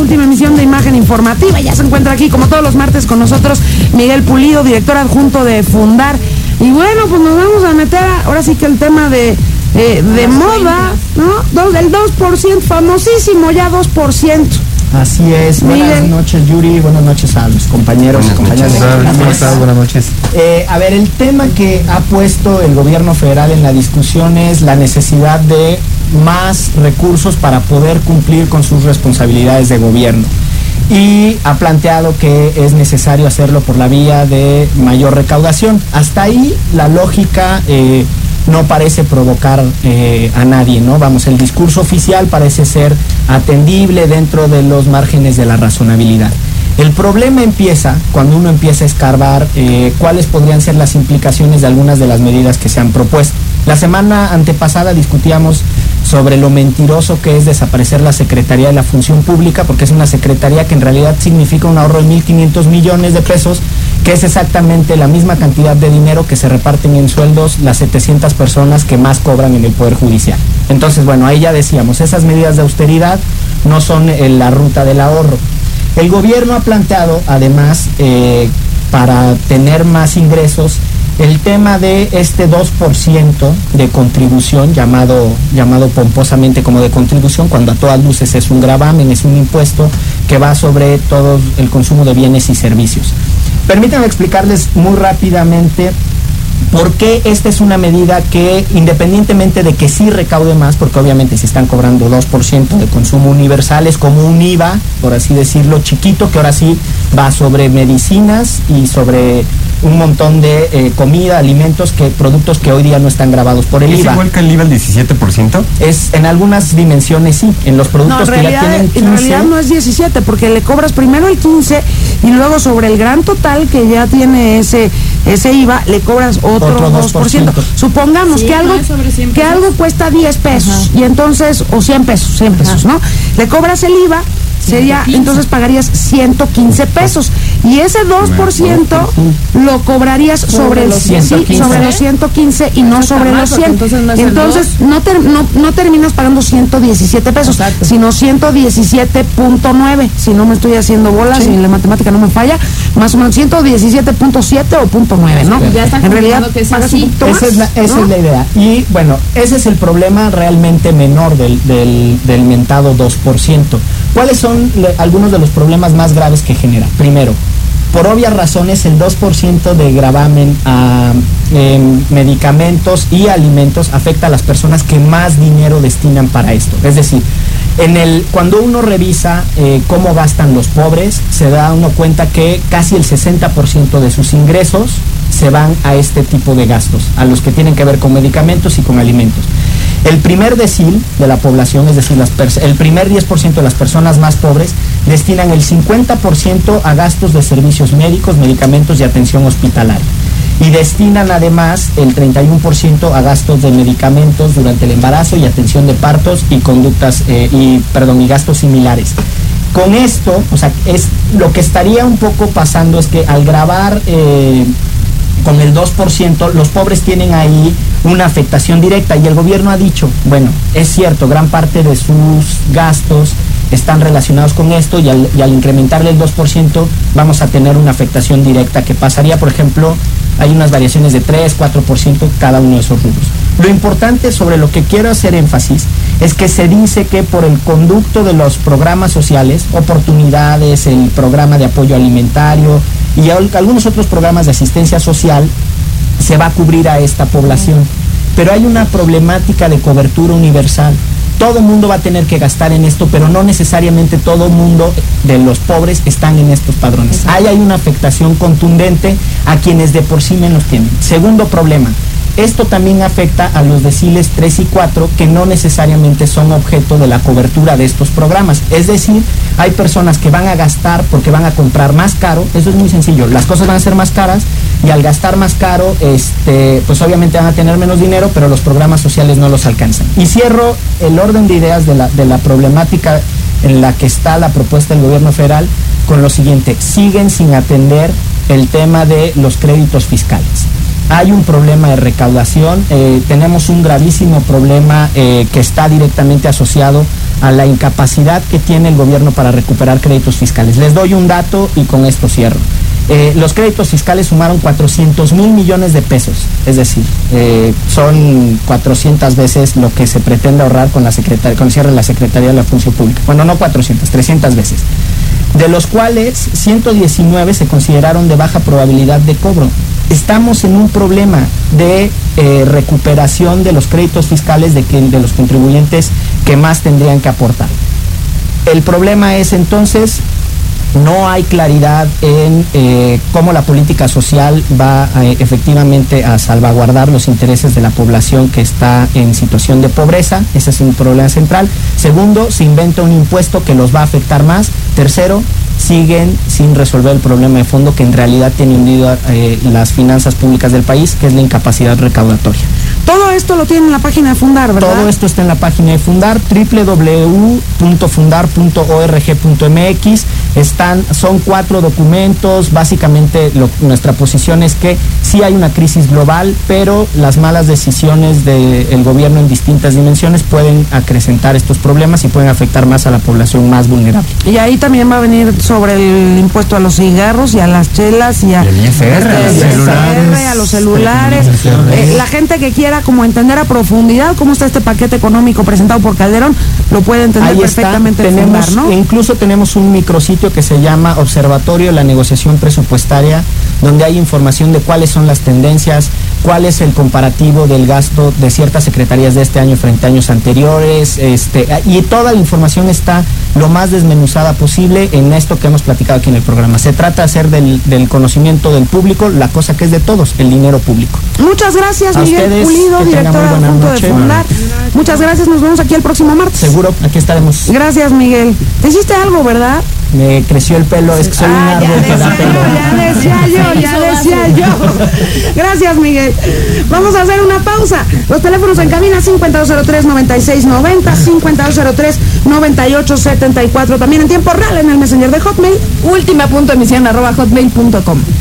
última emisión de Imagen Informativa. Ya se encuentra aquí, como todos los martes, con nosotros Miguel Pulido, director adjunto de Fundar. Y bueno, pues nos vamos a meter ahora sí que el tema de moda, ¿no? El 2%, famosísimo ya 2%. Así es. Buenas noches, Yuri. Buenas noches a los compañeros y compañeras. ¿Cómo estás? Buenas noches. A ver, el tema que ha puesto el gobierno federal en la discusión es la necesidad de más recursos para poder cumplir con sus responsabilidades de gobierno. Y ha planteado que es necesario hacerlo por la vía de mayor recaudación. Hasta ahí la lógica no parece provocar a nadie, ¿no? Vamos, el discurso oficial parece ser atendible dentro de los márgenes de la razonabilidad. El problema empieza cuando uno empieza a escarbar cuáles podrían ser las implicaciones de algunas de las medidas que se han propuesto. La semana antepasada discutíamos sobre lo mentiroso que es desaparecer la Secretaría de la Función Pública, porque es una secretaría que en realidad significa un ahorro de 1.500 millones de pesos, que es exactamente la misma cantidad de dinero que se reparten en sueldos las 700 personas que más cobran en el Poder Judicial. Entonces, bueno, ahí ya decíamos, esas medidas de austeridad no son la ruta del ahorro. El gobierno ha planteado, además, para tener más ingresos, el tema de este 2% de contribución, llamado pomposamente como de contribución, cuando a todas luces es un gravamen, es un impuesto que va sobre todo el consumo de bienes y servicios. Permítanme explicarles muy rápidamente por qué esta es una medida que, independientemente de que sí recaude más, porque obviamente se están cobrando 2% de consumo universal, es como un IVA, por así decirlo, chiquito, que ahora sí va sobre medicinas y sobre un montón de comida, alimentos, productos que hoy día no están gravados por el IVA. ¿Es igual que el IVA el 17%? Es, en algunas dimensiones sí, en los productos que ya tienen 15. En realidad no es 17, porque le cobras primero el 15 y luego sobre el gran total que ya tiene ese IVA, le cobras otro 2%. Supongamos sí, que algo cuesta 10 pesos. Ajá. Y entonces, o 100 pesos, ¿no? Le cobras el IVA, sería, 115. Entonces pagarías 115 pesos. Y ese 2% lo cobrarías sobre los 115 y no sobre los 100. Entonces no terminas pagando 117 pesos, exacto, sino 117.9. Si no me estoy haciendo bolas, sí, y la matemática no me falla, más o menos 117.7 o .9, ¿no? Ya está, en realidad que es así. Esa es la idea. Y bueno, ese es el problema realmente menor del mentado 2%. ¿Cuáles son algunos de los problemas más graves que genera? Primero, por obvias razones, el 2% de gravamen a medicamentos y alimentos afecta a las personas que más dinero destinan para esto. Es decir, cuando uno revisa cómo gastan los pobres, se da uno cuenta que casi el 60% de sus ingresos se van a este tipo de gastos, a los que tienen que ver con medicamentos y con alimentos. El primer decil de la población, es decir, el primer 10% de las personas más pobres, destinan el 50% a gastos de servicios médicos, medicamentos y atención hospitalaria. Y destinan además el 31% a gastos de medicamentos durante el embarazo y atención de partos y y gastos similares. Con esto, o sea, lo que estaría un poco pasando es que al gravar con el 2%, los pobres tienen ahí una afectación directa, y el gobierno ha dicho, bueno, es cierto, gran parte de sus gastos están relacionados con esto, y al incrementarle el 2% vamos a tener una afectación directa que pasaría, por ejemplo, hay unas variaciones de 3, 4% cada uno de esos rubros. Lo importante, sobre lo que quiero hacer énfasis, es que se dice que por el conducto de los programas sociales, oportunidades, el programa de apoyo alimentario y algunos otros programas de asistencia social, se va a cubrir a esta población. Pero hay una problemática de cobertura universal. Todo mundo va a tener que gastar en esto, pero no necesariamente todo mundo de los pobres están en estos padrones. Ahí hay una afectación contundente a quienes de por sí menos tienen. Segundo problema, esto también afecta a los deciles 3 y 4, que no necesariamente son objeto de la cobertura de estos programas. Es decir, hay personas que van a gastar porque van a comprar más caro. Eso es muy sencillo, las cosas van a ser más caras, y al gastar más caro, pues obviamente van a tener menos dinero, pero los programas sociales no los alcanzan. Y cierro el orden de ideas de la problemática en la que está la propuesta del gobierno federal con lo siguiente: siguen sin atender el tema de los créditos fiscales. Hay un problema de recaudación, tenemos un gravísimo problema que está directamente asociado a la incapacidad que tiene el gobierno para recuperar créditos fiscales. Les doy un dato y con esto cierro. Los créditos fiscales sumaron 400,000 millones de pesos, es decir, son 400 veces lo que se pretende ahorrar con el cierre de la Secretaría de la Función Pública. Bueno, no 400, 300 veces. De los cuales 119 se consideraron de baja probabilidad de cobro. Estamos en un problema de recuperación de los créditos fiscales de los contribuyentes que más tendrían que aportar. El problema es entonces, no hay claridad en cómo la política social va efectivamente a salvaguardar los intereses de la población que está en situación de pobreza. Ese es un problema central. Segundo, se inventa un impuesto que los va a afectar más. Tercero, siguen sin resolver el problema de fondo que en realidad tiene hundido las finanzas públicas del país, que es la incapacidad recaudatoria. Todo esto lo tiene en la página de Fundar, ¿verdad? Todo esto está en la página de Fundar, www.fundar.org.mx. Son 4 documentos. Básicamente nuestra posición es que sí hay una crisis global, pero las malas decisiones del gobierno en distintas dimensiones pueden acrecentar estos problemas y pueden afectar más a la población más vulnerable. Y ahí también va a venir sobre el impuesto a los cigarros y a las chelas y a los celulares. La gente que quiera como entender a profundidad cómo está este paquete económico presentado por Calderón, lo puede entender ahí perfectamente. Tenemos, ¿no? Incluso tenemos un micrositio que se llama Observatorio de la Negociación Presupuestaria, donde hay información de cuáles son las tendencias, cuál es el comparativo del gasto de ciertas secretarías de este año frente a años anteriores, y toda la información está lo más desmenuzada posible en esto que hemos platicado aquí en el programa. Se trata de hacer del conocimiento del público la cosa que es de todos, el dinero público. Muchas gracias, Miguel Pulido, director adjunto de Fundar. Muchas gracias, nos vemos aquí el próximo martes. Seguro, aquí estaremos. Gracias, Miguel. Te hiciste algo, ¿verdad? Me creció el pelo, es que soy un árbol que da pelo. Ya decía yo. Gracias, Miguel. Vamos a hacer una pausa. Los teléfonos en cabina 5203-9690, 5203-9874. También en tiempo real en el Messenger de Hotmail, ultima.emisión@hotmail.com.